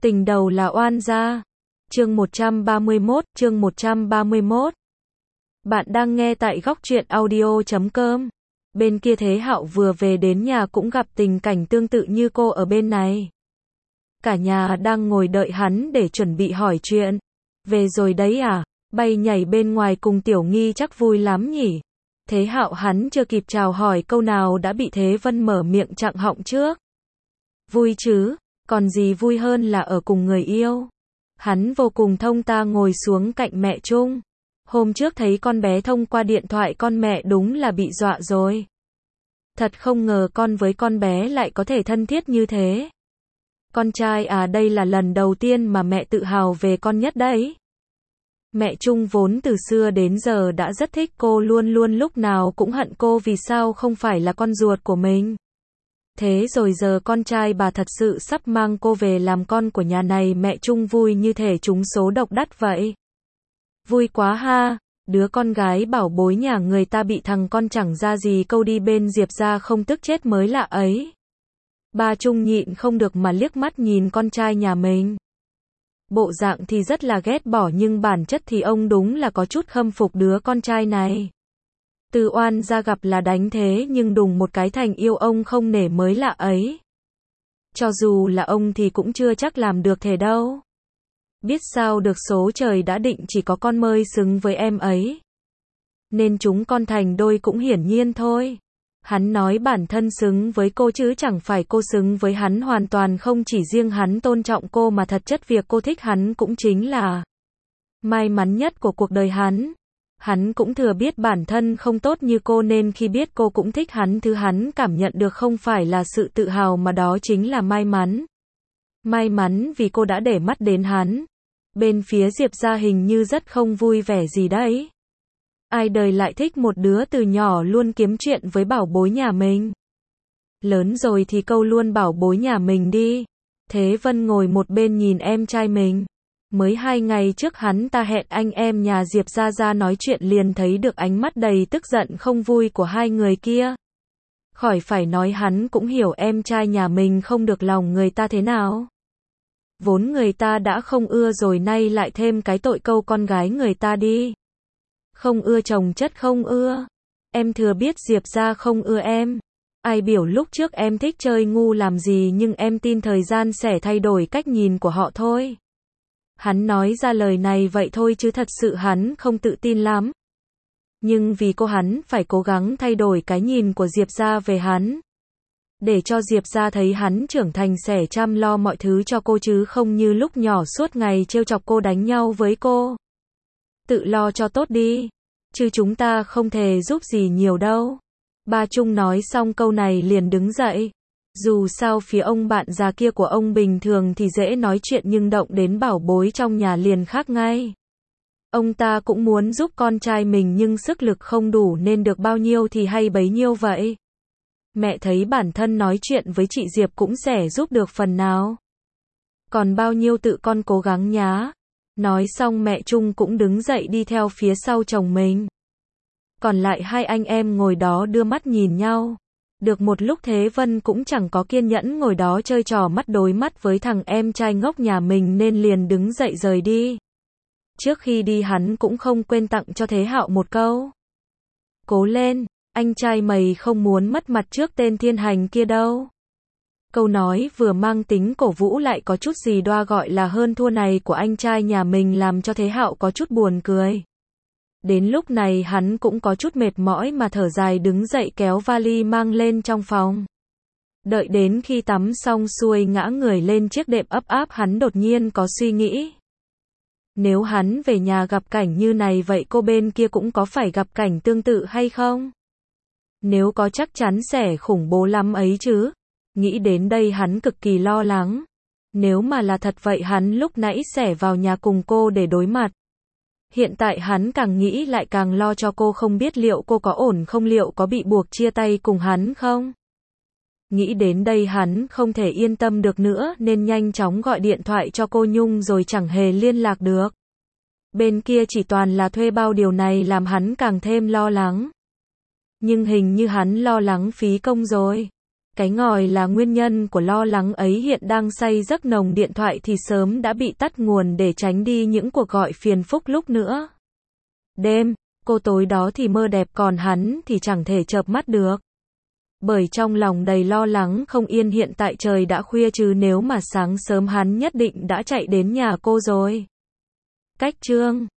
Tình đầu là oan gia. Chương 131. Bạn đang nghe tại góc truyện audio.com. Bên kia Thế Hạo vừa về đến nhà cũng gặp tình cảnh tương tự như cô ở bên này. Cả nhà đang ngồi đợi hắn để chuẩn bị hỏi chuyện. Về rồi đấy à? Bay nhảy bên ngoài cùng Tiểu Nghi chắc vui lắm nhỉ? Thế Hạo hắn chưa kịp chào hỏi câu nào đã bị Thế Vân mở miệng chặn họng trước. Vui chứ, còn gì vui hơn là ở cùng người yêu. Hắn vô cùng thông ta ngồi xuống cạnh mẹ Trung. Hôm trước thấy con bé thông qua điện thoại con mẹ đúng là bị dọa rồi. Thật không ngờ con với con bé lại có thể thân thiết như thế. Con trai à, đây là lần đầu tiên mà mẹ tự hào về con nhất đấy. Mẹ Trung vốn từ xưa đến giờ đã rất thích cô, luôn luôn lúc nào cũng hận cô vì sao không phải là con ruột của mình. Thế rồi giờ con trai bà thật sự sắp mang cô về làm con của nhà này, mẹ Trung vui như thể trúng số độc đắc vậy. Vui quá ha, đứa con gái bảo bối nhà người ta bị thằng con chẳng ra gì câu đi bên Diệp ra không tức chết mới lạ ấy. Ba Trung nhịn không được mà liếc mắt nhìn con trai nhà mình. Bộ dạng thì rất là ghét bỏ nhưng bản chất thì ông đúng là có chút khâm phục đứa con trai này. Từ oan ra gặp là đánh thế nhưng đùng một cái thành yêu ông không nể mới lạ ấy. Cho dù là ông thì cũng chưa chắc làm được thế đâu. Biết sao được, số trời đã định chỉ có con mới xứng với em ấy. Nên chúng con thành đôi cũng hiển nhiên thôi. Hắn nói bản thân xứng với cô chứ chẳng phải cô xứng với hắn, hoàn toàn không chỉ riêng hắn tôn trọng cô mà thật chất việc cô thích hắn cũng chính là may mắn nhất của cuộc đời hắn. Hắn cũng thừa biết bản thân không tốt như cô nên khi biết cô cũng thích hắn, thứ hắn cảm nhận được không phải là sự tự hào mà đó chính là may mắn. May mắn vì cô đã để mắt đến hắn. Bên phía Diệp gia hình như rất không vui vẻ gì đấy. Ai đời lại thích một đứa từ nhỏ luôn kiếm chuyện với bảo bối nhà mình. Lớn rồi thì câu luôn bảo bối nhà mình đi. Thế Vân ngồi một bên nhìn em trai mình. Mới 2 ngày trước hắn ta hẹn anh em nhà Diệp ra nói chuyện liền thấy được ánh mắt đầy tức giận không vui của hai người kia. Khỏi phải nói hắn cũng hiểu em trai nhà mình không được lòng người ta thế nào. Vốn người ta đã không ưa rồi nay lại thêm cái tội câu con gái người ta đi. Không ưa chồng chất không ưa. Em thừa biết Diệp ra không ưa em. Ai biểu lúc trước em thích chơi ngu làm gì, nhưng em tin thời gian sẽ thay đổi cách nhìn của họ thôi. Hắn nói ra lời này vậy thôi chứ thật sự hắn không tự tin lắm. Nhưng vì cô hắn phải cố gắng thay đổi cái nhìn của Diệp ra về hắn. Để cho Diệp ra thấy hắn trưởng thành sẽ chăm lo mọi thứ cho cô chứ không như lúc nhỏ suốt ngày trêu chọc cô, đánh nhau với cô. Tự lo cho tốt đi. Chứ chúng ta không thể giúp gì nhiều đâu. Ba Trung nói xong câu này liền đứng dậy. Dù sao phía ông bạn già kia của ông bình thường thì dễ nói chuyện nhưng động đến bảo bối trong nhà liền khác ngay. Ông ta cũng muốn giúp con trai mình nhưng sức lực không đủ nên được bao nhiêu thì hay bấy nhiêu vậy. Mẹ thấy bản thân nói chuyện với chị Diệp cũng sẽ giúp được phần nào. Còn bao nhiêu tự con cố gắng nhá. Nói xong mẹ Trung cũng đứng dậy đi theo phía sau chồng mình. Còn lại hai anh em ngồi đó đưa mắt nhìn nhau. Được một lúc Thế Vân cũng chẳng có kiên nhẫn ngồi đó chơi trò mắt đối mắt với thằng em trai ngốc nhà mình nên liền đứng dậy rời đi. Trước khi đi hắn cũng không quên tặng cho Thế Hạo một câu. Cố lên, anh trai mày không muốn mất mặt trước tên thiên hành kia đâu. Câu nói vừa mang tính cổ vũ lại có chút gì đoa gọi là hơn thua này của anh trai nhà mình làm cho Thế Hạo có chút buồn cười. Đến lúc này hắn cũng có chút mệt mỏi mà thở dài đứng dậy kéo vali mang lên trong phòng. Đợi đến khi tắm xong xuôi ngã người lên chiếc đệm ấp áp hắn đột nhiên có suy nghĩ. Nếu hắn về nhà gặp cảnh như này vậy cô bên kia cũng có phải gặp cảnh tương tự hay không? Nếu có chắc chắn sẽ khủng bố lắm ấy chứ. Nghĩ đến đây hắn cực kỳ lo lắng. Nếu mà là thật vậy hắn lúc nãy sẽ vào nhà cùng cô để đối mặt. Hiện tại hắn càng nghĩ lại càng lo cho cô, không biết liệu cô có ổn không, liệu có bị buộc chia tay cùng hắn không. Nghĩ đến đây hắn không thể yên tâm được nữa nên nhanh chóng gọi điện thoại cho cô Nhung rồi chẳng hề liên lạc được. Bên kia chỉ toàn là thuê bao, điều này làm hắn càng thêm lo lắng. Nhưng hình như hắn lo lắng phí công rồi. Cái ngòi là nguyên nhân của lo lắng ấy hiện đang say giấc nồng, điện thoại thì sớm đã bị tắt nguồn để tránh đi những cuộc gọi phiền phức lúc nữa. Đêm, cô tối đó thì mơ đẹp còn hắn thì chẳng thể chợp mắt được. Bởi trong lòng đầy lo lắng không yên, hiện tại trời đã khuya chứ nếu mà sáng sớm hắn nhất định đã chạy đến nhà cô rồi. Cách chương